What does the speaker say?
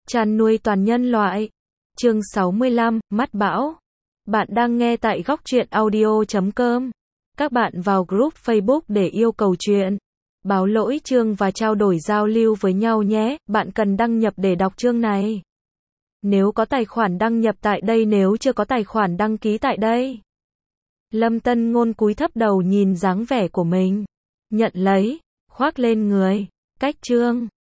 Chăn nuôi toàn nhân loại. Chương 65, Mắt bão. Bạn đang nghe tại Góc Truyện Audio.com. Các bạn vào group Facebook để yêu cầu chuyện, báo lỗi chương và trao đổi giao lưu với nhau nhé. Bạn cần đăng nhập để đọc chương này. Nếu có tài khoản đăng nhập tại đây, nếu chưa có tài khoản đăng ký tại đây. Lâm Tân Ngôn cúi thấp đầu nhìn dáng vẻ của mình. Nhận lấy, khoác lên người. Cách chương.